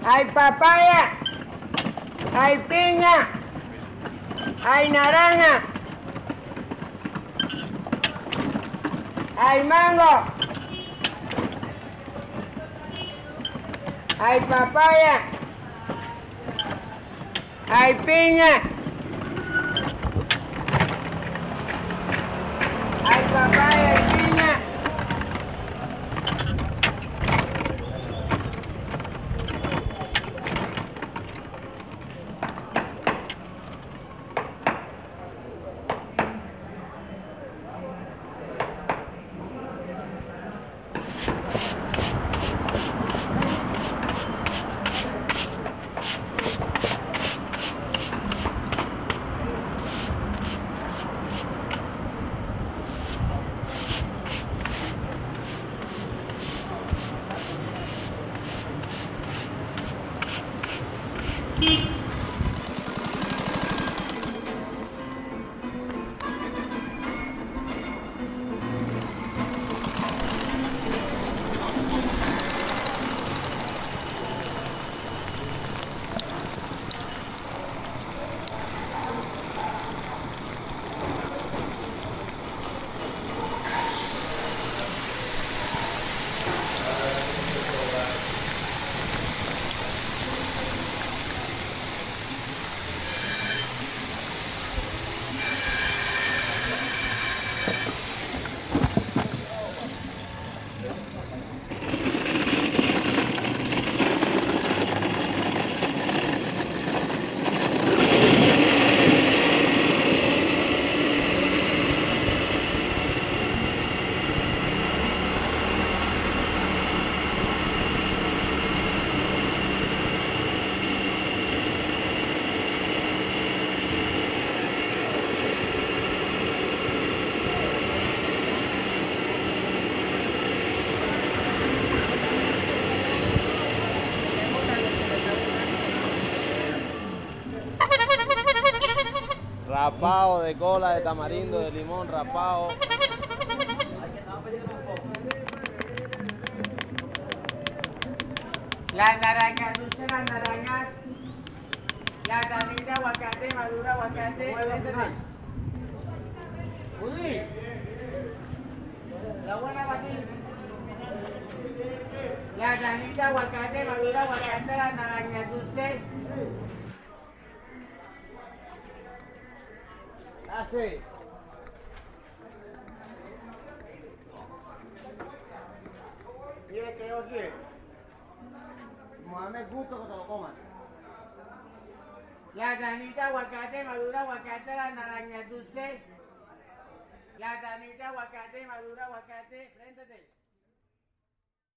Hay papaya, hay piña, hay naranja, hay mango, hay papaya, hay piña, hay papaya, hay piña. Rapao de cola de tamarindo, de limón, rapao. Las naranjas dulces, las naranjas, la tanita, aguacate, madura, aguacate. Uy, la buena batida. La tanita, aguacate, madura, aguacate, las naranjas dulces. Así. Mire que yo quiero. Como dame gusto que te lo comas. La tanita, aguacate, madura, aguacate, las naranjas dulces. La tanita, aguacate, madura, aguacate. Préndete.